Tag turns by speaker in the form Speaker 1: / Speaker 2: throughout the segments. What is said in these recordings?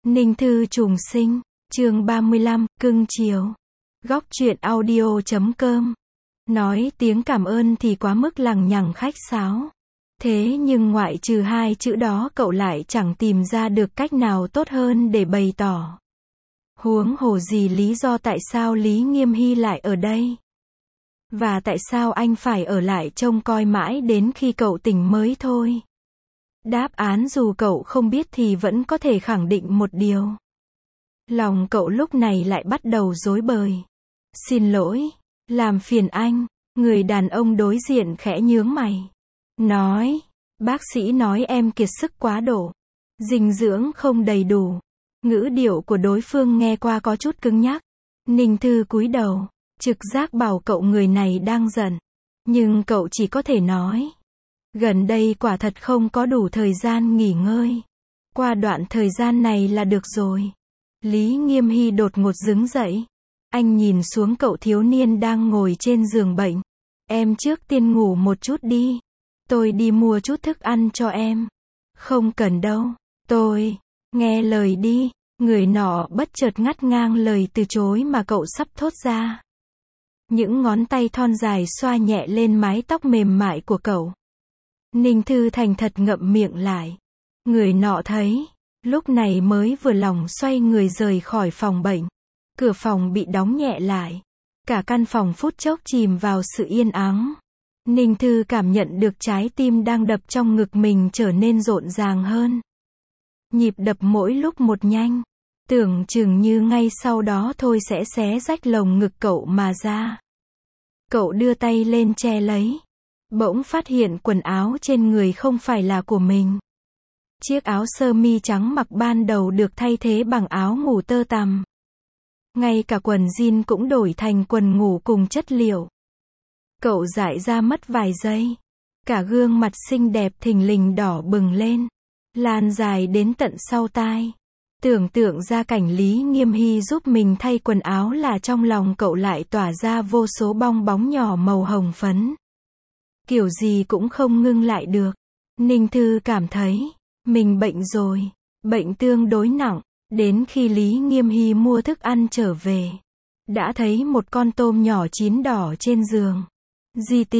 Speaker 1: Ninh Thư trùng sinh, chương 35, cưng chiều. Góc truyện audio.com. Nói tiếng cảm ơn thì quá mức lằng nhằng khách sáo. Thế nhưng ngoại trừ hai chữ đó cậu lại chẳng tìm ra được cách nào tốt hơn để bày tỏ. Huống hồ gì lý do tại sao Lý Nghiêm Hy lại ở đây? Và tại sao anh phải ở lại trông coi mãi đến khi cậu tỉnh mới thôi? Đáp án dù cậu không biết thì vẫn có thể khẳng định một điều. Lòng cậu lúc này lại bắt đầu rối bời. Xin lỗi, làm phiền anh. Người đàn ông đối diện khẽ nhướng mày. Nói, bác sĩ nói em kiệt sức quá độ. Dinh dưỡng không đầy đủ. Ngữ điệu của đối phương nghe qua có chút cứng nhắc. Ninh Thư cúi đầu, trực giác bảo cậu người này đang giận. Nhưng cậu chỉ có thể nói. Gần đây quả thật không có đủ thời gian nghỉ ngơi. Qua đoạn thời gian này là được rồi. Lý Nghiêm Hy đột ngột đứng dậy. Anh nhìn xuống cậu thiếu niên đang ngồi trên giường bệnh. Em trước tiên ngủ một chút đi. Tôi đi mua chút thức ăn cho em. Không cần đâu. Tôi, nghe lời đi. Người nọ bất chợt ngắt ngang lời từ chối mà cậu sắp thốt ra. Những ngón tay thon dài xoa nhẹ lên mái tóc mềm mại của cậu. Ninh Thư thành thật ngậm miệng lại. Người nọ thấy, lúc này mới vừa lòng xoay người rời khỏi phòng bệnh. Cửa phòng bị đóng nhẹ lại. Cả căn phòng phút chốc chìm vào sự yên ắng. Ninh Thư cảm nhận được trái tim đang đập trong ngực mình trở nên rộn ràng hơn. Nhịp đập mỗi lúc một nhanh. Tưởng chừng như ngay sau đó thôi sẽ xé rách lồng ngực cậu mà ra. Cậu đưa tay lên che lấy. Bỗng phát hiện quần áo trên người không phải là của mình. Chiếc áo sơ mi trắng mặc ban đầu được thay thế bằng áo ngủ tơ tằm. Ngay cả quần jean cũng đổi thành quần ngủ cùng chất liệu. Cậu dại ra mất vài giây. Cả gương mặt xinh đẹp thình lình đỏ bừng lên. Lan dài đến tận sau tai. Tưởng tượng ra cảnh Lý Nghiêm Hy giúp mình thay quần áo là trong lòng cậu lại tỏa ra vô số bong bóng nhỏ màu hồng phấn. Kiểu gì cũng không ngưng lại được. Ninh Thư cảm thấy, mình bệnh rồi. Bệnh tương đối nặng. Đến khi Lý Nghiêm Hy mua thức ăn trở về. Đã thấy một con tôm nhỏ chín đỏ trên giường. GT.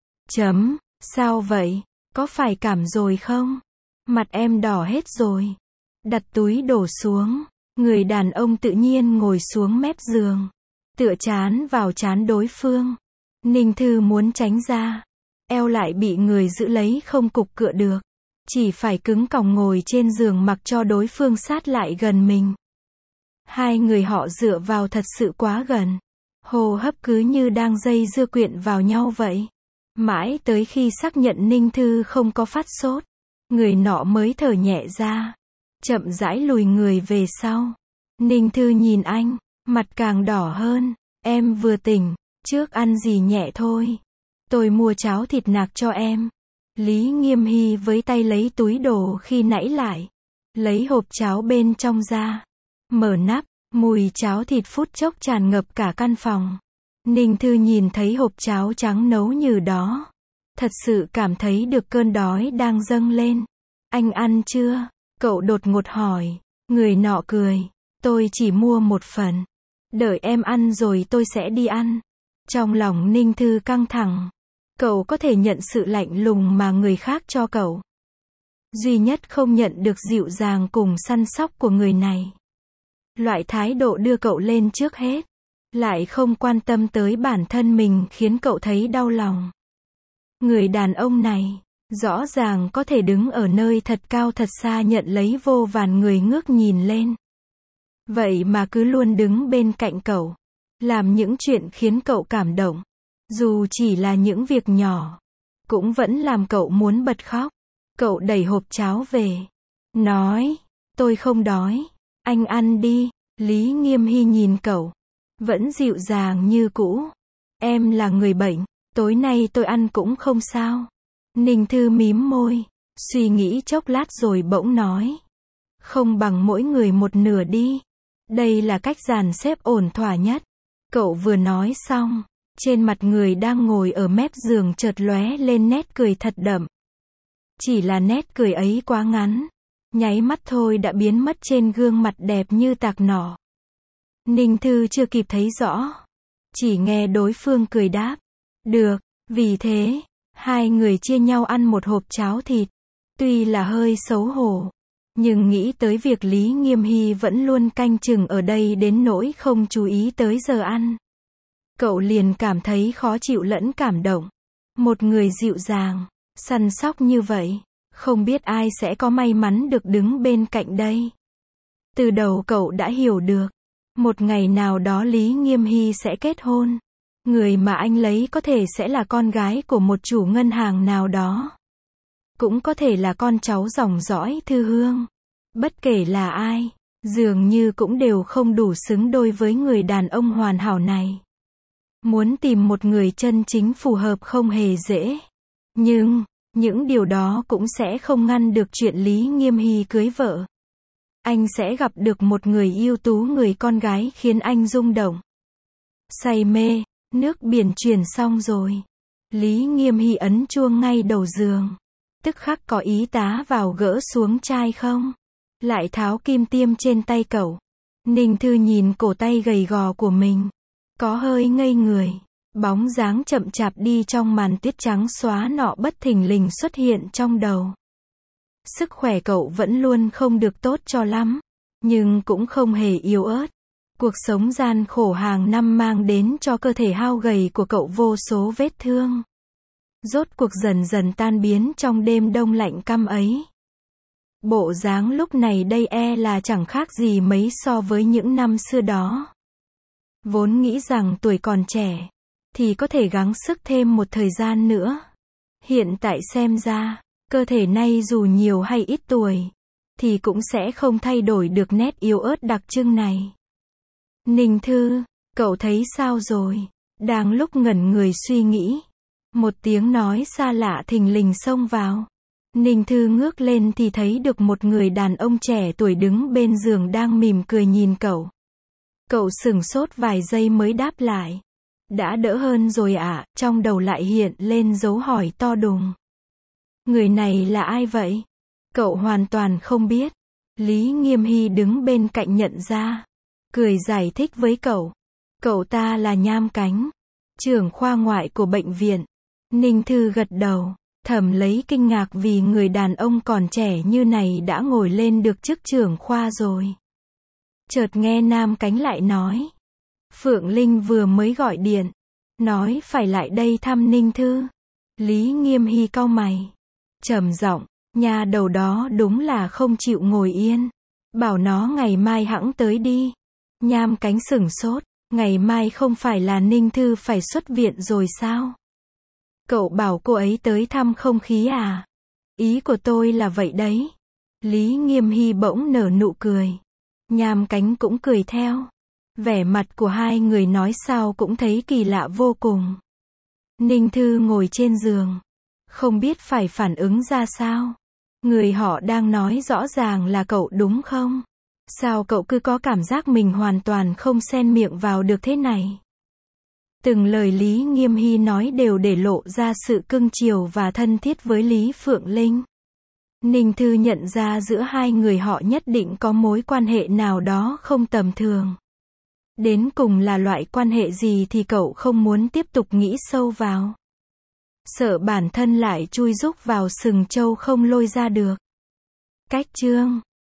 Speaker 1: Sao vậy? Có phải cảm rồi không? Mặt em đỏ hết rồi. Đặt túi đổ xuống. Người đàn ông tự nhiên ngồi xuống mép giường. Tựa trán vào trán đối phương. Ninh Thư muốn tránh ra. Eo lại bị người giữ lấy không cục cựa được. Chỉ phải cứng còng ngồi trên giường mặc cho đối phương sát lại gần mình. Hai người họ dựa vào thật sự quá gần. Hô hấp cứ như đang dây dưa quyện vào nhau vậy. Mãi tới khi xác nhận Ninh Thư không có phát sốt. Người nọ mới thở nhẹ ra. Chậm rãi lùi người về sau. Ninh Thư nhìn anh. Mặt càng đỏ hơn. Em vừa tỉnh. Trước ăn gì nhẹ thôi. Tôi mua cháo thịt nạc cho em. Lý Nghiêm Hy với tay lấy túi đồ khi nãy lại. Lấy hộp cháo bên trong ra. Mở nắp, mùi cháo thịt phút chốc tràn ngập cả căn phòng. Ninh Thư nhìn thấy hộp cháo trắng nấu như đó. Thật sự cảm thấy được cơn đói đang dâng lên. Anh ăn chưa? Cậu đột ngột hỏi. Người nọ cười. Tôi chỉ mua một phần. Đợi em ăn rồi tôi sẽ đi ăn. Trong lòng Ninh Thư căng thẳng. Cậu có thể nhận sự lạnh lùng mà người khác cho cậu. Duy nhất không nhận được dịu dàng cùng săn sóc của người này. Loại thái độ đưa cậu lên trước hết. Lại không quan tâm tới bản thân mình khiến cậu thấy đau lòng. Người đàn ông này, rõ ràng có thể đứng ở nơi thật cao thật xa nhận lấy vô vàn người ngước nhìn lên. Vậy mà cứ luôn đứng bên cạnh cậu. Làm những chuyện khiến cậu cảm động. Dù chỉ là những việc nhỏ. Cũng vẫn làm cậu muốn bật khóc. Cậu đẩy hộp cháo về. Nói. Tôi không đói. Anh ăn đi. Lý Nghiêm Hy nhìn cậu. Vẫn dịu dàng như cũ. Em là người bệnh. Tối nay tôi ăn cũng không sao. Ninh Thư mím môi. Suy nghĩ chốc lát rồi bỗng nói. Không bằng mỗi người một nửa đi. Đây là cách dàn xếp ổn thỏa nhất. Cậu vừa nói xong. Trên mặt người đang ngồi ở mép giường chợt lóe lên nét cười thật đậm. Chỉ là nét cười ấy quá ngắn. nháy mắt thôi đã biến mất trên gương mặt đẹp như tạc nỏ. Ninh Thư chưa kịp thấy rõ, chỉ nghe đối phương cười đáp, được, vì thế, hai người chia nhau ăn một hộp cháo thịt. Tuy là hơi xấu hổ, nhưng nghĩ tới việc Lý Nghiêm Hy vẫn luôn canh chừng ở đây đến nỗi không chú ý tới giờ ăn. Cậu liền cảm thấy khó chịu lẫn cảm động. Một người dịu dàng, săn sóc như vậy, không biết ai sẽ có may mắn được đứng bên cạnh đây. Từ đầu cậu đã hiểu được, một ngày nào đó Lý Nghiêm Hy sẽ kết hôn. Người mà anh lấy có thể sẽ là con gái của một chủ ngân hàng nào đó. Cũng có thể là con cháu dòng dõi Thư Hương. Bất kể là ai, dường như cũng đều không đủ xứng đôi với người đàn ông hoàn hảo này. Muốn tìm một người chân chính phù hợp không hề dễ. Nhưng, những điều đó cũng sẽ không ngăn được chuyện Lý Nghiêm Hy cưới vợ. Anh sẽ gặp được một người ưu tú, người con gái khiến anh rung động. Say mê, nước biển chuyển xong rồi. Lý Nghiêm Hy ấn chuông ngay đầu giường. Tức khắc có y tá vào gỡ xuống chai không? Lại tháo kim tiêm trên tay cậu. Ninh Thư nhìn cổ tay gầy gò của mình. Có hơi ngây người. Bóng dáng chậm chạp đi trong màn tuyết trắng xóa nọ bất thình lình xuất hiện trong đầu. Sức khỏe cậu vẫn luôn không được tốt cho lắm. Nhưng cũng không hề yếu ớt. Cuộc sống gian khổ hàng năm mang đến cho cơ thể hao gầy của cậu vô số vết thương. Rốt cuộc dần dần tan biến trong đêm đông lạnh căm ấy. Bộ dáng lúc này đây là chẳng khác gì mấy so với những năm xưa đó. Vốn nghĩ rằng tuổi còn trẻ, thì có thể gắng sức thêm một thời gian nữa. Hiện tại xem ra, cơ thể này dù nhiều hay ít tuổi, thì cũng sẽ không thay đổi được nét yếu ớt đặc trưng này. Ninh Thư, cậu thấy sao rồi? Đang lúc ngẩn người suy nghĩ, một tiếng nói xa lạ thình lình xông vào. Ninh Thư ngước lên thì thấy được một người đàn ông trẻ tuổi đứng bên giường đang mỉm cười nhìn cậu. Cậu sửng sốt vài giây mới đáp lại. Đã đỡ hơn rồi ạ, trong đầu lại hiện lên dấu hỏi to đùng. Người này là ai vậy? Cậu hoàn toàn không biết. Lý Nghiêm Hy đứng bên cạnh nhận ra. Cười giải thích với cậu. Cậu ta là Nham Cánh, trưởng khoa ngoại của bệnh viện. Ninh Thư gật đầu, thầm lấy kinh ngạc vì người đàn ông còn trẻ như này đã ngồi lên được chức trưởng khoa rồi. Chợt nghe Nam Cánh lại nói. Phượng Linh vừa mới gọi điện, nói phải lại đây thăm Ninh Thư. Lý Nghiêm Hy cau mày, trầm giọng, nhà đầu đó đúng là không chịu ngồi yên. Bảo nó ngày mai hẵng tới đi. Nham Cánh sửng sốt, ngày mai không phải là Ninh Thư phải xuất viện rồi sao? Cậu bảo cô ấy tới thăm không khí à? Ý của tôi là vậy đấy. Lý Nghiêm Hy bỗng nở nụ cười. Nham Cánh cũng cười theo. Vẻ mặt của hai người nói sao cũng thấy kỳ lạ vô cùng. Ninh Thư ngồi trên giường, không biết phải phản ứng ra sao. Người họ đang nói rõ ràng là cậu đúng không? Sao cậu cứ có cảm giác mình hoàn toàn không xen miệng vào được thế này? Từng lời Lý Nghiêm Hy nói đều để lộ ra sự cưng chiều và thân thiết với Lý Phượng Linh. Ninh Thư nhận ra giữa hai người họ nhất định có mối quan hệ nào đó không tầm thường. Đến cùng là loại quan hệ gì thì cậu không muốn tiếp tục nghĩ sâu vào. Sợ bản thân lại chui rúc vào sừng trâu không lôi ra được. Cách chương